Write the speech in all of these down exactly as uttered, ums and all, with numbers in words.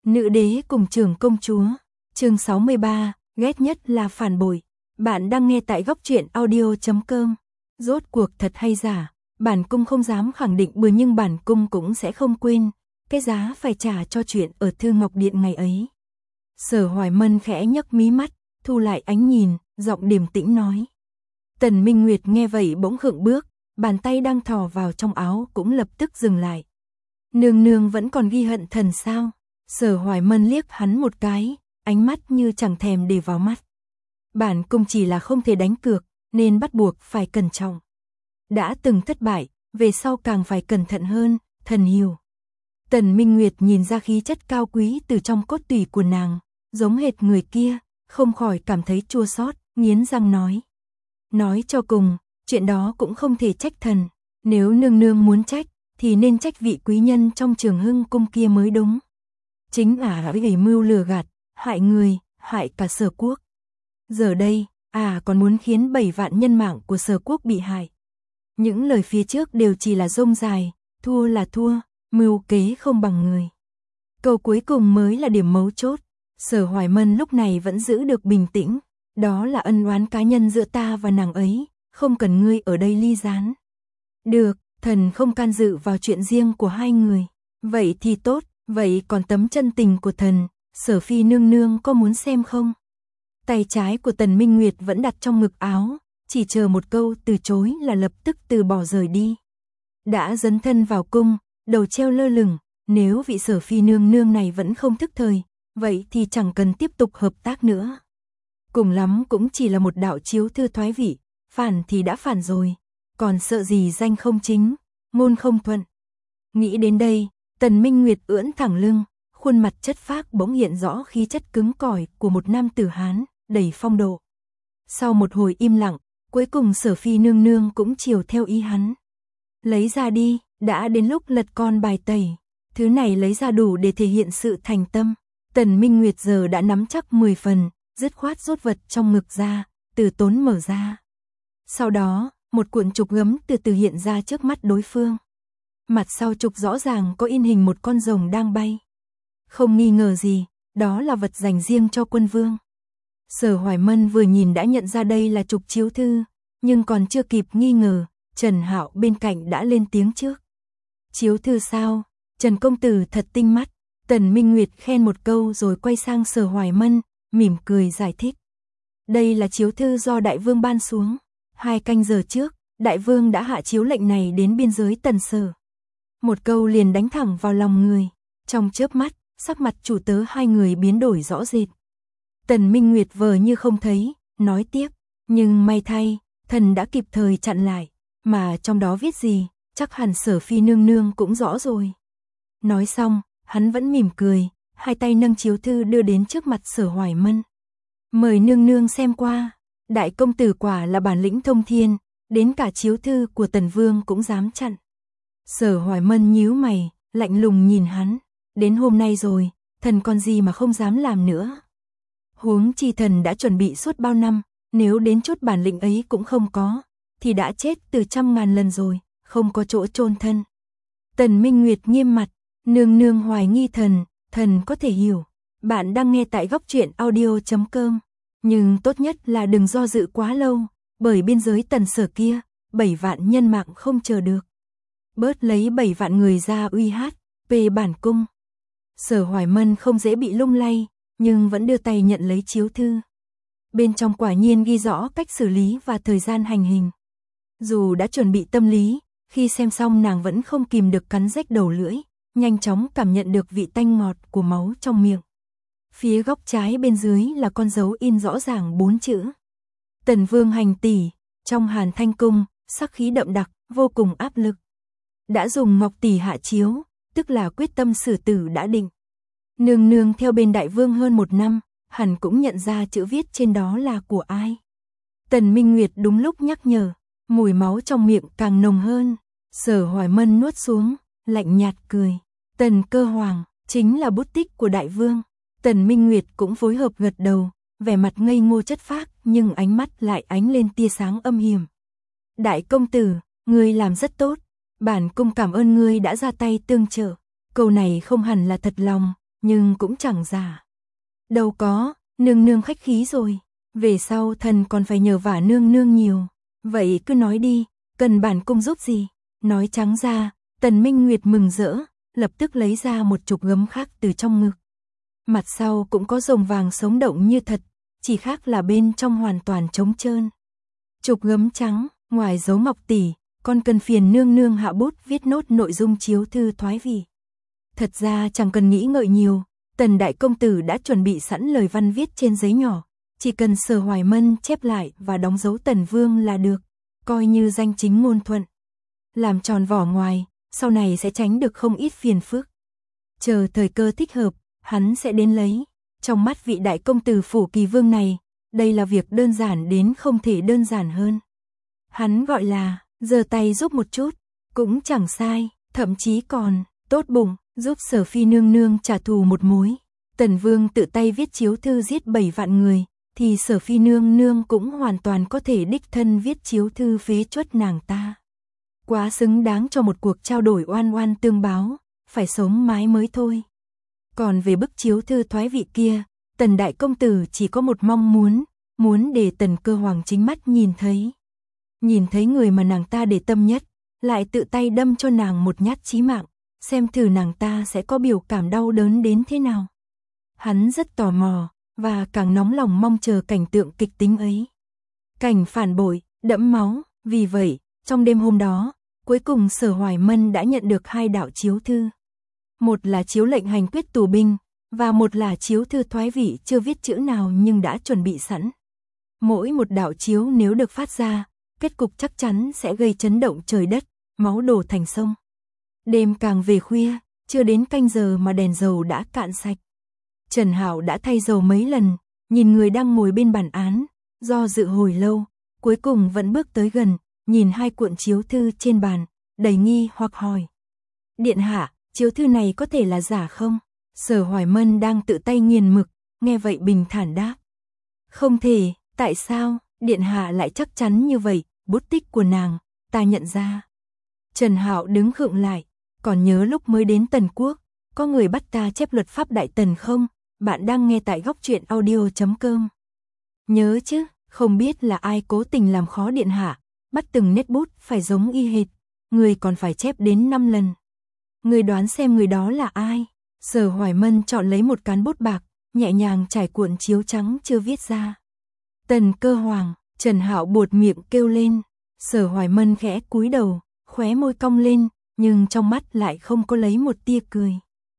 Nữ đế cùng trưởng công chúa, chương sáu mươi ba, ghét nhất là phản bội. Bạn đang nghe tại góc truyện audio chấm com. Rốt cuộc thật hay giả, bản cung không dám khẳng định bừa nhưng bản cung cũng sẽ không quên cái giá phải trả cho chuyện ở Thư Ngọc Điện ngày ấy. Sở Hoài Mân khẽ nhấc mí mắt, thu lại ánh nhìn, giọng điềm tĩnh nói. Tần Minh Nguyệt nghe vậy bỗng khựng bước, bàn tay đang thò vào trong áo cũng lập tức dừng lại. Nương nương vẫn còn ghi hận thần sao? Sở Hoài Mân liếc hắn một cái, ánh mắt như chẳng thèm để vào mắt. Bản cung chỉ là không thể đánh cược, nên bắt buộc phải cẩn trọng. Đã từng thất bại, về sau càng phải cẩn thận hơn, thần hiểu. Tần Minh Nguyệt nhìn ra khí chất cao quý từ trong cốt tủy của nàng, giống hệt người kia, không khỏi cảm thấy chua xót, nghiến răng nói. Nói cho cùng, chuyện đó cũng không thể trách thần, nếu nương nương muốn trách, thì nên trách vị quý nhân trong Trường Hưng cung kia mới đúng. Chính ả à vì mưu lừa gạt, hại người, hại cả Sở Quốc. Giờ đây, ả à còn muốn khiến bảy vạn nhân mạng của Sở Quốc bị hại. Những lời phía trước đều chỉ là rông dài, thua là thua, mưu kế không bằng người. Câu cuối cùng mới là điểm mấu chốt. Sở Hoài Mân lúc này vẫn giữ được bình tĩnh, đó là ân oán cá nhân giữa ta và nàng ấy, không cần ngươi ở đây ly gián. Được, thần không can dự vào chuyện riêng của hai người. Vậy thì tốt, vậy còn tấm chân tình của thần, Sở Phi nương nương có muốn xem không? Tay trái của Tần Minh Nguyệt vẫn đặt trong ngực áo, chỉ chờ một câu từ chối là lập tức từ bỏ rời đi. Đã dấn thân vào cung, đầu treo lơ lửng, nếu vị Sở Phi nương nương này vẫn không thức thời, vậy thì chẳng cần tiếp tục hợp tác nữa. Cùng lắm cũng chỉ là một đạo chiếu thư thoái vị, phản thì đã phản rồi, còn sợ gì danh không chính, ngôn không thuận. Nghĩ đến đây, Tần Minh Nguyệt ưỡn thẳng lưng, khuôn mặt chất phác bỗng hiện rõ khí chất cứng cỏi của một nam tử Hán, đầy phong độ. Sau một hồi im lặng, cuối cùng Sở Phi nương nương cũng chiều theo ý hắn. Lấy ra đi, đã đến lúc lật con bài tẩy, thứ này lấy ra đủ để thể hiện sự thành tâm. Tần Minh Nguyệt giờ đã nắm chắc mười phần, dứt khoát rút vật trong ngực ra, từ tốn mở ra. Sau đó, một cuộn trục gấm từ từ hiện ra trước mắt đối phương. Mặt sau trục rõ ràng có in hình một con rồng đang bay. Không nghi ngờ gì, đó là vật dành riêng cho quân vương. Sở Hoài Mân vừa nhìn đã nhận ra đây là trục chiếu thư, nhưng còn chưa kịp nghi ngờ, Trần Hạo bên cạnh đã lên tiếng trước. Chiếu thư sao? Trần công tử thật tinh mắt. Tần Minh Nguyệt khen một câu rồi quay sang Sở Hoài Mân, mỉm cười giải thích. Đây là chiếu thư do đại vương ban xuống. Hai canh giờ trước, đại vương đã hạ chiếu lệnh này đến biên giới Tần Sở. Một câu liền đánh thẳng vào lòng người. Trong chớp mắt, sắc mặt chủ tớ hai người biến đổi rõ rệt. Tần Minh Nguyệt vờ như không thấy, nói tiếp. Nhưng may thay, thần đã kịp thời chặn lại. Mà trong đó viết gì, chắc hẳn Sở Phi nương nương cũng rõ rồi. Nói xong, hắn vẫn mỉm cười, hai tay nâng chiếu thư đưa đến trước mặt Sở Hoài Mân. Mời nương nương xem qua, đại công tử quả là bản lĩnh thông thiên, đến cả chiếu thư của Tần Vương cũng dám chặn. Sở Hoài Mân nhíu mày, lạnh lùng nhìn hắn, đến hôm nay rồi, thần còn gì mà không dám làm nữa. Huống chi thần đã chuẩn bị suốt bao năm, nếu đến chút bản lĩnh ấy cũng không có, thì đã chết từ trăm ngàn lần rồi, không có chỗ chôn thân. Tần Minh Nguyệt nghiêm mặt. Nương nương hoài nghi thần, thần có thể hiểu. Bạn đang nghe tại góc truyện audio chấm com. Nhưng tốt nhất là đừng do dự quá lâu, bởi biên giới Tần Sở kia, bảy vạn nhân mạng không chờ được. Bớt lấy bảy vạn người ra uy hát, về bản cung. Sở Hoài Mân không dễ bị lung lay, nhưng vẫn đưa tay nhận lấy chiếu thư. Bên trong quả nhiên ghi rõ cách xử lý và thời gian hành hình. Dù đã chuẩn bị tâm lý, khi xem xong nàng vẫn không kìm được cắn rách đầu lưỡi. Nhanh chóng cảm nhận được vị tanh ngọt của máu trong miệng. Phía góc trái bên dưới là con dấu in rõ ràng bốn chữ. Tần Vương hành tỷ, trong Hàn Thanh Cung, sắc khí đậm đặc, vô cùng áp lực. Đã dùng ngọc tỷ hạ chiếu, tức là quyết tâm xử tử đã định. Nương nương theo bên đại vương hơn một năm, hẳn cũng nhận ra chữ viết trên đó là của ai. Tần Minh Nguyệt đúng lúc nhắc nhở, mùi máu trong miệng càng nồng hơn. Sở Hoài Mân nuốt xuống, lạnh nhạt cười. Tần Cơ Hoàng, chính là bút tích của đại vương. Tần Minh Nguyệt cũng phối hợp gật đầu, vẻ mặt ngây ngô chất phác, nhưng ánh mắt lại ánh lên tia sáng âm hiểm. Đại công tử, ngươi làm rất tốt, bản cung cảm ơn ngươi đã ra tay tương trợ. Câu này không hẳn là thật lòng, nhưng cũng chẳng giả. Đâu có, nương nương khách khí rồi, về sau thần còn phải nhờ vả nương nương nhiều. Vậy cứ nói đi, cần bản cung giúp gì? Nói trắng ra, Tần Minh Nguyệt mừng rỡ, lập tức lấy ra một chục gấm khác từ trong ngực. Mặt sau cũng có rồng vàng sống động như thật, chỉ khác là bên trong hoàn toàn trống trơn. Chục gấm trắng, ngoài dấu ngọc tỷ, con cần phiền nương nương hạ bút viết nốt nội dung chiếu thư thoái vị. Thật ra chẳng cần nghĩ ngợi nhiều, Tần đại công tử đã chuẩn bị sẵn lời văn viết trên giấy nhỏ, chỉ cần Sở Hoài Mân chép lại và đóng dấu Tần Vương là được, coi như danh chính ngôn thuận. Làm tròn vỏ ngoài, sau này sẽ tránh được không ít phiền phức. Chờ thời cơ thích hợp, hắn sẽ đến lấy. Trong mắt vị đại công tử Phủ Kỳ Vương này, đây là việc đơn giản đến không thể đơn giản hơn. Hắn gọi là, giơ tay giúp một chút, cũng chẳng sai, thậm chí còn, tốt bụng, giúp Sở Phi nương nương trả thù một mối. Tần Vương tự tay viết chiếu thư giết bảy vạn người, thì Sở Phi nương nương cũng hoàn toàn có thể đích thân viết chiếu thư phế truất nàng ta. Quá xứng đáng cho một cuộc trao đổi oan oan tương báo, phải sống mái mới thôi. Còn về bức chiếu thư thoái vị kia, Tần đại công tử chỉ có một mong muốn, muốn để Tần Cơ Hoàng chính mắt nhìn thấy. Nhìn thấy người mà nàng ta để tâm nhất, lại tự tay đâm cho nàng một nhát chí mạng, xem thử nàng ta sẽ có biểu cảm đau đớn đến thế nào. Hắn rất tò mò, và càng nóng lòng mong chờ cảnh tượng kịch tính ấy. Cảnh phản bội, đẫm máu, vì vậy, trong đêm hôm đó, cuối cùng Sở Hoài Mân đã nhận được hai đạo chiếu thư. Một là chiếu lệnh hành quyết tù binh, và một là chiếu thư thoái vị chưa viết chữ nào nhưng đã chuẩn bị sẵn. Mỗi một đạo chiếu nếu được phát ra, kết cục chắc chắn sẽ gây chấn động trời đất, máu đổ thành sông. Đêm càng về khuya, chưa đến canh giờ mà đèn dầu đã cạn sạch. Trần Hạo đã thay dầu mấy lần, nhìn người đang ngồi bên bàn án, do dự hồi lâu, cuối cùng vẫn bước tới gần, nhìn hai cuộn chiếu thư trên bàn, đầy nghi hoặc hỏi. Điện hạ, chiếu thư này có thể là giả không? Sở Hoài Mân đang tự tay nghiền mực, nghe vậy bình thản đáp. Không thể, tại sao? Điện hạ lại chắc chắn như vậy, bút tích của nàng, ta nhận ra. Trần Hạo đứng khựng lại, còn nhớ lúc mới đến Tần Quốc, có người bắt ta chép luật pháp Đại Tần không? Bạn đang nghe tại góc truyện audio chấm com. Nhớ chứ, không biết là ai cố tình làm khó điện hạ, bắt từng nét bút phải giống y hệt, người còn phải chép đến năm lần. Người đoán xem người đó là ai? Sở Hoài Mân chọn lấy một cán bút bạc, nhẹ nhàng trải cuộn chiếu trắng chưa viết ra. Tần Cơ Hoàng, Trần Hạo buột miệng kêu lên. Sở Hoài Mân khẽ cúi đầu, khóe môi cong lên, nhưng trong mắt lại không có lấy một tia cười.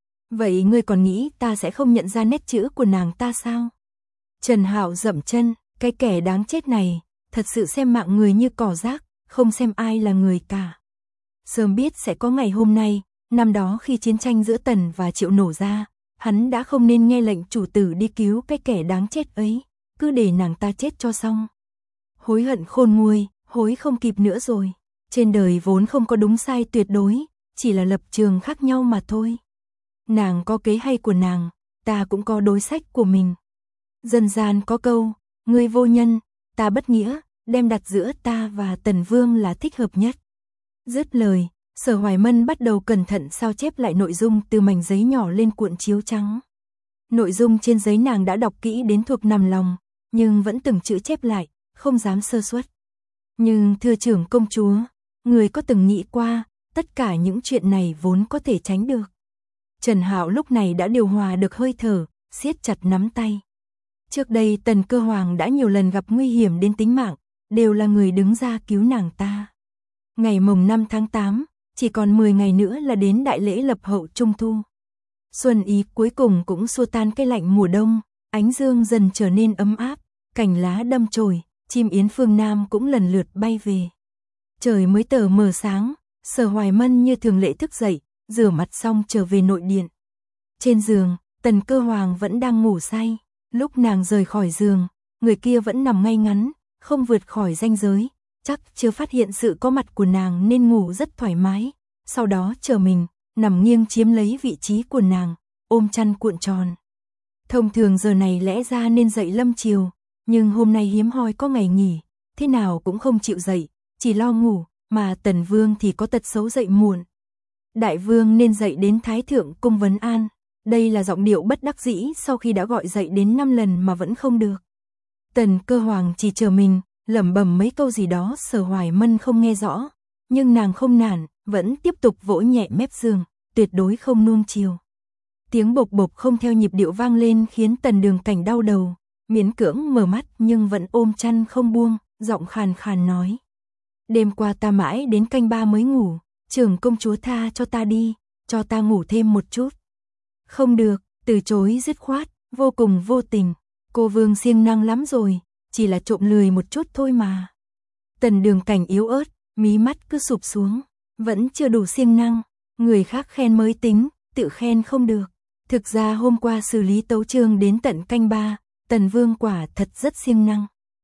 Vậy ngươi còn nghĩ ta sẽ không nhận ra nét chữ của nàng ta sao? Trần Hạo dậm chân, cái kẻ đáng chết này, thật sự xem mạng người như cỏ rác, không xem ai là người cả. Sớm biết sẽ có ngày hôm nay, năm đó khi chiến tranh giữa Tần và Triệu nổ ra, hắn đã không nên nghe lệnh chủ tử đi cứu cái kẻ đáng chết ấy, cứ để nàng ta chết cho xong. Hối hận khôn nguôi, hối không kịp nữa rồi. Trên đời vốn không có đúng sai tuyệt đối, chỉ là lập trường khác nhau mà thôi. Nàng có kế hay của nàng, ta cũng có đối sách của mình. Dân gian có câu, ngươi vô nhân, ta bất nghĩa, đem đặt giữa ta và Tần Vương là thích hợp nhất. Dứt lời, Sở Hoài Mân bắt đầu cẩn thận sao chép lại nội dung từ mảnh giấy nhỏ lên cuộn chiếu trắng. Nội dung trên giấy nàng đã đọc kỹ đến thuộc nằm lòng, nhưng vẫn từng chữ chép lại, không dám sơ suất. Nhưng thưa trưởng công chúa, người có từng nghĩ qua, tất cả những chuyện này vốn có thể tránh được. Trần Hạo lúc này đã điều hòa được hơi thở, siết chặt nắm tay. Trước đây Tần Cơ Hoàng đã nhiều lần gặp nguy hiểm đến tính mạng, đều là người đứng ra cứu nàng ta. Ngày mồng năm tháng tám, chỉ còn mười ngày nữa là đến đại lễ lập hậu trung thu. Xuân ý cuối cùng cũng xua tan cái lạnh mùa đông, ánh dương dần trở nên ấm áp, cành lá đâm chồi, chim yến phương Nam cũng lần lượt bay về. Trời mới tờ mờ sáng, Sở Hoài Mân như thường lệ thức dậy, rửa mặt xong trở về nội điện. Trên giường, Tần Cơ Hoàng vẫn đang ngủ say. Lúc nàng rời khỏi giường, người kia vẫn nằm ngay ngắn, không vượt khỏi ranh giới, chắc chưa phát hiện sự có mặt của nàng nên ngủ rất thoải mái. Sau đó chờ mình, nằm nghiêng chiếm lấy vị trí của nàng, ôm chăn cuộn tròn. Thông thường giờ này lẽ ra nên dậy lâm chiều, nhưng hôm nay hiếm hoi có ngày nghỉ, thế nào cũng không chịu dậy, chỉ lo ngủ, mà Tần Vương thì có tật xấu dậy muộn. Đại Vương nên dậy đến Thái Thượng cung vấn an, Đây là giọng điệu bất đắc dĩ sau khi đã gọi dậy đến năm lần mà vẫn không được. Tần Cơ Hoàng chỉ chờ mình, lẩm bẩm mấy câu gì đó Sở Hoài Mân không nghe rõ, nhưng nàng không nản, vẫn tiếp tục vỗ nhẹ mép giường, tuyệt đối không nuông chiều. Tiếng bộc bộc không theo nhịp điệu vang lên khiến Tần Đường Cảnh đau đầu, miễn cưỡng mở mắt nhưng vẫn ôm chăn không buông, giọng khàn khàn nói. Đêm qua ta mãi đến canh ba mới ngủ, trưởng công chúa tha cho ta đi, cho ta ngủ thêm một chút. Không được, từ chối dứt khoát, vô cùng vô tình, cô vương siêng năng lắm rồi, chỉ là trộm lười một chút thôi mà. Tần Đường Cảnh yếu ớt, mí mắt cứ sụp xuống, vẫn chưa đủ siêng năng, người khác khen mới tính, tự khen không được. Thực ra hôm qua xử lý tấu chương đến tận canh ba, Tần Vương quả thật rất siêng năng.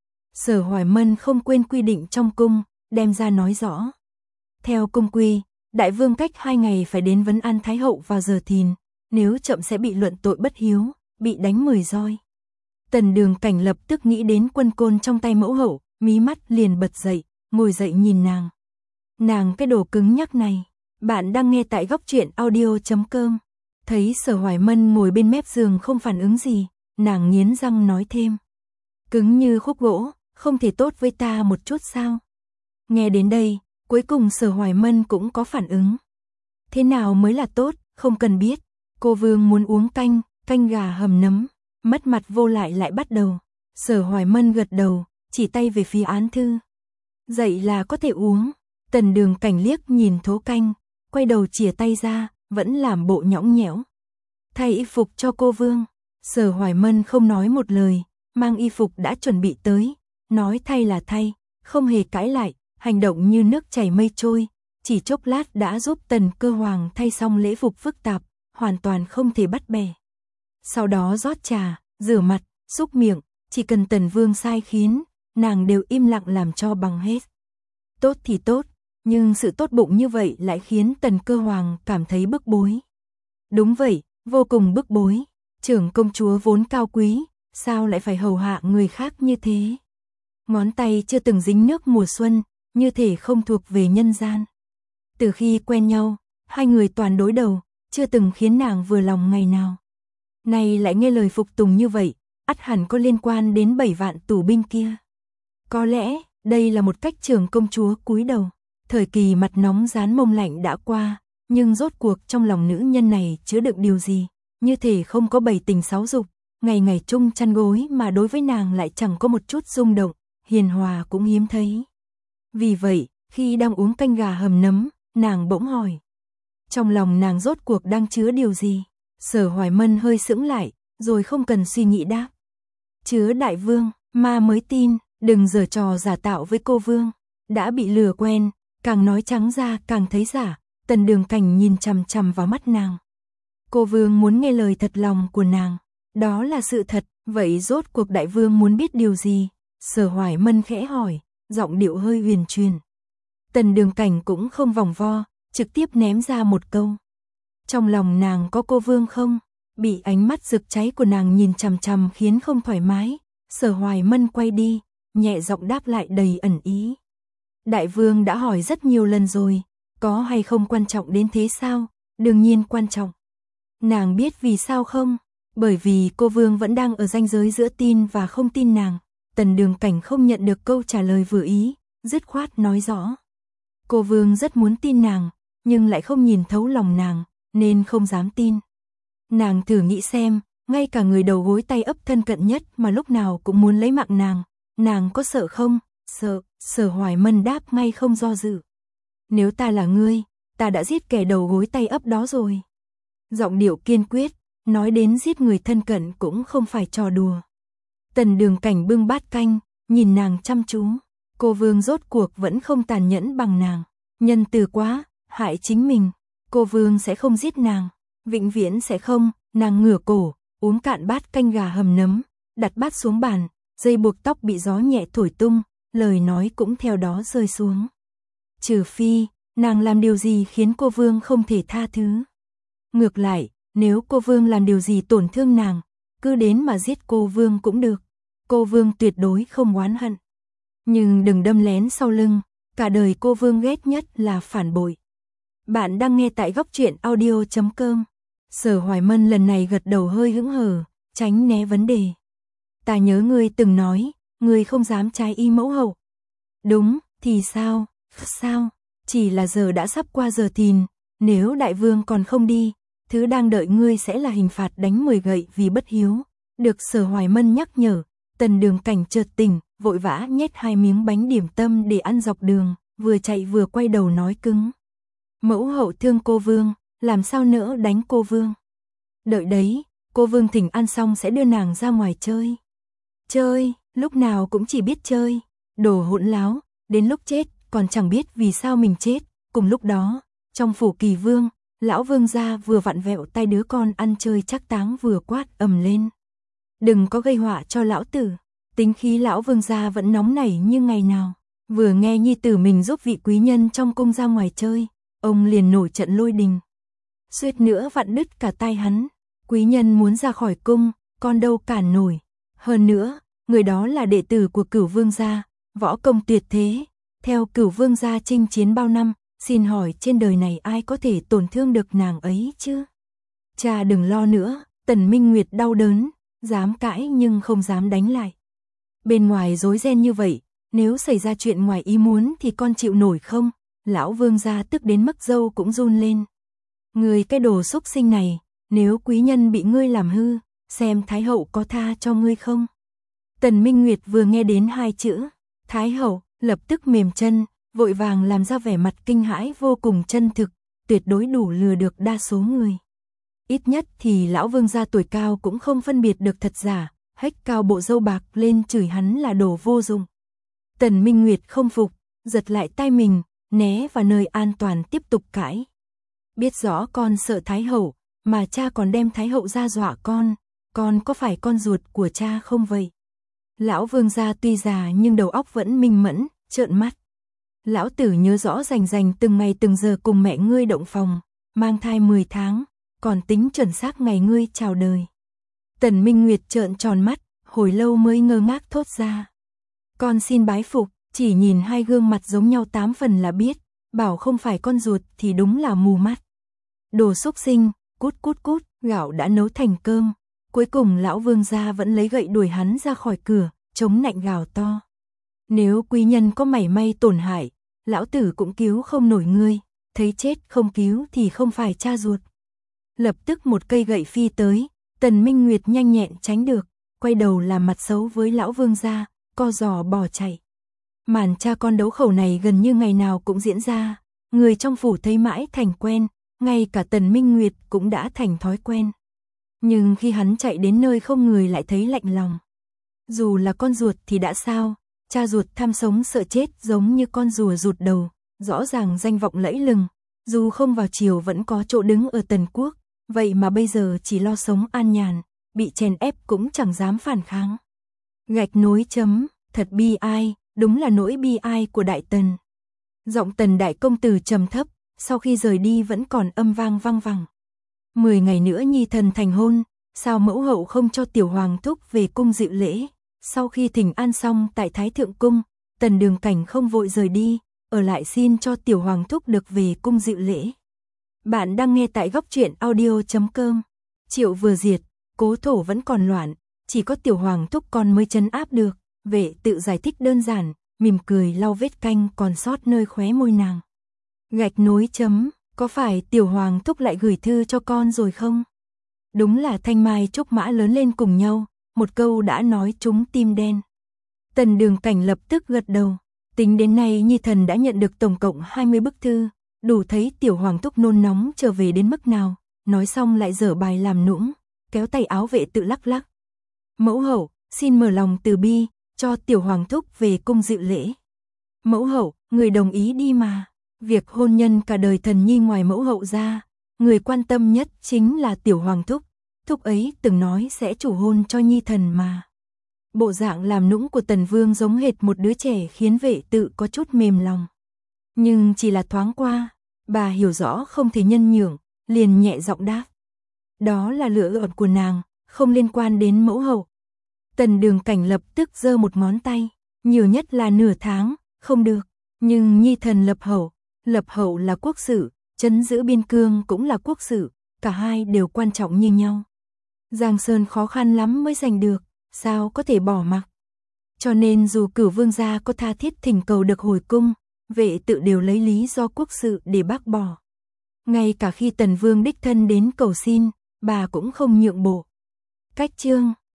Sở Hoài Mân không quên quy định trong cung, đem ra nói rõ. Theo cung quy, đại vương cách hai ngày phải đến vấn an Thái Hậu vào giờ thìn, nếu chậm sẽ bị luận tội bất hiếu, bị đánh mười roi. Tần Đường Cảnh lập tức nghĩ đến quân côn trong tay mẫu hậu, mí mắt liền bật dậy, ngồi dậy nhìn nàng. Nàng cái đồ cứng nhắc này, bạn đang nghe tại góc truyện audio chấm com. Thấy Sở Hoài Mân ngồi bên mép giường không phản ứng gì, nàng nghiến răng nói thêm. Cứng như khúc gỗ, không thể tốt với ta một chút sao? Nghe đến đây, cuối cùng Sở Hoài Mân cũng có phản ứng. Thế nào mới là tốt, không cần biết. Cô vương muốn uống canh, canh gà hầm nấm, mất mặt vô lại lại bắt đầu. Sở Hoài Mân gật đầu, chỉ tay về phía án thư. Dậy là có thể uống. Tần Đường Cảnh liếc nhìn thố canh, quay đầu chìa tay ra, vẫn làm bộ nhõng nhẽo. Thay y phục cho cô vương. Sở Hoài Mân không nói một lời, mang y phục đã chuẩn bị tới, nói thay là thay, không hề cãi lại, hành động như nước chảy mây trôi, chỉ chốc lát đã giúp Tần Cơ Hoàng thay xong lễ phục phức tạp, hoàn toàn không thể bắt bẻ. Sau đó rót trà, rửa mặt, xúc miệng, chỉ cần Tần Vương sai khiến, nàng đều im lặng làm cho bằng hết. Tốt thì tốt, nhưng sự tốt bụng như vậy lại khiến Tần Cơ Hoàng cảm thấy bức bối. Đúng vậy, vô cùng bức bối, trưởng công chúa vốn cao quý, sao lại phải hầu hạ người khác như thế? Ngón tay chưa từng dính nước mùa xuân, như thể không thuộc về nhân gian. Từ khi quen nhau, hai người toàn đối đầu, chưa từng khiến nàng vừa lòng ngày nào. Này lại nghe lời phục tùng như vậy, ắt hẳn có liên quan đến bảy vạn tù binh kia. Có lẽ, đây là một cách trưởng công chúa cúi đầu. Thời kỳ mặt nóng rán mông lạnh đã qua, nhưng rốt cuộc trong lòng nữ nhân này chứa đựng điều gì, như thể không có bảy tình sáu dục, ngày ngày chung chăn gối mà đối với nàng lại chẳng có một chút rung động, hiền hòa cũng hiếm thấy. Vì vậy, khi đang uống canh gà hầm nấm, nàng bỗng hỏi. Trong lòng nàng rốt cuộc đang chứa điều gì? Sở Hoài Mân hơi sững lại, rồi không cần suy nghĩ đáp. Chứa đại vương, ma mới tin, đừng giở trò giả tạo với cô vương. Đã bị lừa quen, càng nói trắng ra càng thấy giả. Tần Đường Cảnh nhìn chằm chằm vào mắt nàng. Cô vương muốn nghe lời thật lòng của nàng, đó là sự thật. Vậy rốt cuộc đại vương muốn biết điều gì? Sở Hoài Mân khẽ hỏi, giọng điệu hơi huyền truyền. Tần Đường Cảnh cũng không vòng vo, trực tiếp ném ra một câu. Trong lòng nàng có cô vương không? Bị ánh mắt rực cháy của nàng nhìn chằm chằm khiến không thoải mái. Sở Hoài Mân quay đi, nhẹ giọng đáp lại đầy ẩn ý. Đại vương đã hỏi rất nhiều lần rồi, có hay không quan trọng đến thế sao? Đương nhiên quan trọng. Nàng biết vì sao không? Bởi vì cô vương vẫn đang ở ranh giới giữa tin và không tin nàng. Tần Đường Cảnh không nhận được câu trả lời vừa ý, dứt khoát nói rõ. Cô vương rất muốn tin nàng, nhưng lại không nhìn thấu lòng nàng, nên không dám tin. Nàng thử nghĩ xem, ngay cả người đầu gối tay ấp thân cận nhất mà lúc nào cũng muốn lấy mạng nàng, nàng có sợ không? Sợ. Sở Hoài Mân đáp ngay không do dự. Nếu ta là ngươi, ta đã giết kẻ đầu gối tay ấp đó rồi. Giọng điệu kiên quyết, nói đến giết người thân cận cũng không phải trò đùa. Tần Đường Cảnh bưng bát canh, nhìn nàng chăm chú. Cô vương rốt cuộc vẫn không tàn nhẫn bằng nàng. Nhân từ quá, hại chính mình. Cô vương sẽ không giết nàng. Vĩnh viễn sẽ không. Nàng ngửa cổ, uống cạn bát canh gà hầm nấm, đặt bát xuống bàn, dây buộc tóc bị gió nhẹ thổi tung, lời nói cũng theo đó rơi xuống. Trừ phi, nàng làm điều gì khiến cô vương không thể tha thứ. Ngược lại, nếu cô vương làm điều gì tổn thương nàng, cứ đến mà giết cô vương cũng được. Cô vương tuyệt đối không oán hận. Nhưng đừng đâm lén sau lưng, cả đời cô vương ghét nhất là phản bội. Bạn đang nghe tại góc truyện audio chấm com. Sở Hoài Mân lần này gật đầu hơi hững hờ, tránh né vấn đề. Ta nhớ ngươi từng nói, ngươi không dám trái ý mẫu hậu. Đúng, thì sao, sao, chỉ là giờ đã sắp qua giờ thìn, nếu đại vương còn không đi, thứ đang đợi ngươi sẽ là hình phạt đánh mười gậy vì bất hiếu. Được Sở Hoài Mân nhắc nhở, Tần Đường Cảnh chợt tỉnh, vội vã nhét hai miếng bánh điểm tâm để ăn dọc đường, vừa chạy vừa quay đầu nói cứng. Mẫu hậu thương cô vương, làm sao nỡ đánh cô vương. Đợi đấy, cô vương thỉnh ăn xong sẽ đưa nàng ra ngoài chơi. Chơi, lúc nào cũng chỉ biết chơi, đồ hỗn láo, đến lúc chết còn chẳng biết vì sao mình chết. Cùng lúc đó, trong phủ Kỳ Vương, lão vương gia vừa vặn vẹo tay đứa con ăn chơi chắc táng vừa quát ầm lên. Đừng có gây họa cho lão tử. Tính khí lão vương gia vẫn nóng nảy như ngày nào. Vừa nghe nhi tử mình giúp vị quý nhân trong cung ra ngoài chơi, ông liền nổi trận lôi đình. Suýt nữa vặn đứt cả tay hắn. Quý nhân muốn ra khỏi cung, con đâu cản nổi. Hơn nữa, người đó là đệ tử của Cửu vương gia, võ công tuyệt thế. Theo Cửu vương gia chinh chiến bao năm, xin hỏi trên đời này ai có thể tổn thương được nàng ấy chứ? Cha đừng lo nữa, Tần Minh Nguyệt đau đớn, dám cãi nhưng không dám đánh lại. Bên ngoài rối ren như vậy, nếu xảy ra chuyện ngoài ý muốn thì con chịu nổi không? Lão vương gia tức đến mức râu cũng run lên. Người cái đồ xúc sinh này, nếu quý nhân bị ngươi làm hư, xem Thái hậu có tha cho ngươi không? Tần Minh Nguyệt vừa nghe đến hai chữ Thái hậu, lập tức mềm chân, vội vàng làm ra vẻ mặt kinh hãi vô cùng chân thực, tuyệt đối đủ lừa được đa số người. Ít nhất thì lão vương gia tuổi cao cũng không phân biệt được thật giả, hếch cao bộ râu bạc lên chửi hắn là đồ vô dụng. Tần Minh Nguyệt không phục, giật lại tay mình, né vào nơi an toàn tiếp tục cãi. Biết rõ con sợ Thái hậu, mà cha còn đem Thái hậu ra dọa con, con có phải con ruột của cha không vậy? Lão vương gia tuy già nhưng đầu óc vẫn minh mẫn, trợn mắt. Lão tử nhớ rõ rành rành từng ngày từng giờ cùng mẹ ngươi động phòng, mang thai mười tháng, còn tính chuẩn xác ngày ngươi chào đời. Tần Minh Nguyệt trợn tròn mắt, hồi lâu mới ngơ ngác thốt ra. Con xin bái phục, chỉ nhìn hai gương mặt giống nhau tám phần là biết, bảo không phải con ruột thì đúng là mù mắt. Đồ xúc sinh, cút cút cút, gạo đã nấu thành cơm. Cuối cùng lão vương gia vẫn lấy gậy đuổi hắn ra khỏi cửa, chống nạnh gào to. Nếu quý nhân có mảy may tổn hại, lão tử cũng cứu không nổi ngươi, thấy chết không cứu thì không phải cha ruột. Lập tức một cây gậy phi tới, Tần Minh Nguyệt nhanh nhẹn tránh được, quay đầu làm mặt xấu với lão vương gia, co giò bỏ chạy. Màn cha con đấu khẩu này gần như ngày nào cũng diễn ra, người trong phủ thấy mãi thành quen, ngay cả Tần Minh Nguyệt cũng đã thành thói quen. Nhưng khi hắn chạy đến nơi không người lại thấy lạnh lòng. Dù là con ruột thì đã sao, cha ruột tham sống sợ chết giống như con rùa rụt đầu, rõ ràng danh vọng lẫy lừng, dù không vào chiều vẫn có chỗ đứng ở Tần quốc, vậy mà bây giờ chỉ lo sống an nhàn, bị chèn ép cũng chẳng dám phản kháng. Gạch nối chấm, thật bi ai, đúng là nỗi bi ai của Đại Tần. Giọng Tần đại công tử trầm thấp, sau khi rời đi vẫn còn âm vang vang vẳng. Mười ngày nữa nhi thần thành hôn, sao mẫu hậu không cho tiểu hoàng thúc về cung dự lễ? Sau khi thỉnh an xong tại Thái Thượng Cung, Tần Đường Cảnh không vội rời đi, ở lại xin cho tiểu hoàng thúc được về cung dự lễ. Bạn đang nghe tại góc truyện audio chấm com. Triệu vừa diệt, cố thổ vẫn còn loạn, chỉ có tiểu hoàng thúc con mới trấn áp được. Vệ tự giải thích đơn giản, mỉm cười lau vết canh còn sót nơi khóe môi nàng. Gạch nối chấm, có phải tiểu hoàng thúc lại gửi thư cho con rồi không? Đúng là thanh mai trúc mã lớn lên cùng nhau, một câu đã nói trúng tim đen. Tần Đường Cảnh lập tức gật đầu, tính đến nay nhi thần đã nhận được tổng cộng hai mươi bức thư, đủ thấy tiểu hoàng thúc nôn nóng trở về đến mức nào. Nói xong lại dở bài làm nũng, kéo tay áo vệ tự lắc lắc. Mẫu hậu, xin mở lòng từ bi, cho tiểu hoàng thúc về cung dự lễ. Mẫu hậu, người đồng ý đi mà. Việc hôn nhân cả đời thần nhi ngoài mẫu hậu ra, người quan tâm nhất chính là tiểu hoàng thúc. Thúc ấy từng nói sẽ chủ hôn cho nhi thần mà. Bộ dạng làm nũng của Tần Vương giống hệt một đứa trẻ khiến vệ tự có chút mềm lòng. Nhưng chỉ là thoáng qua, bà hiểu rõ không thể nhân nhượng, liền nhẹ giọng đáp. Đó là lựa chọn của nàng, không liên quan đến mẫu hậu. Tần Đường Cảnh lập tức giơ một ngón tay, nhiều nhất là nửa tháng, không được. Nhưng nhi thần lập hậu, lập hậu là quốc sự, trấn giữ biên cương cũng là quốc sự, cả hai đều quan trọng như nhau. Giang Sơn khó khăn lắm mới giành được, sao có thể bỏ mặc. Cho nên dù Cửu vương gia có tha thiết thỉnh cầu được hồi cung, vệ tự đều lấy lý do quốc sự để bác bỏ. Ngay cả khi Tần Vương đích thân đến cầu xin, bà cũng không nhượng bộ. Cách chương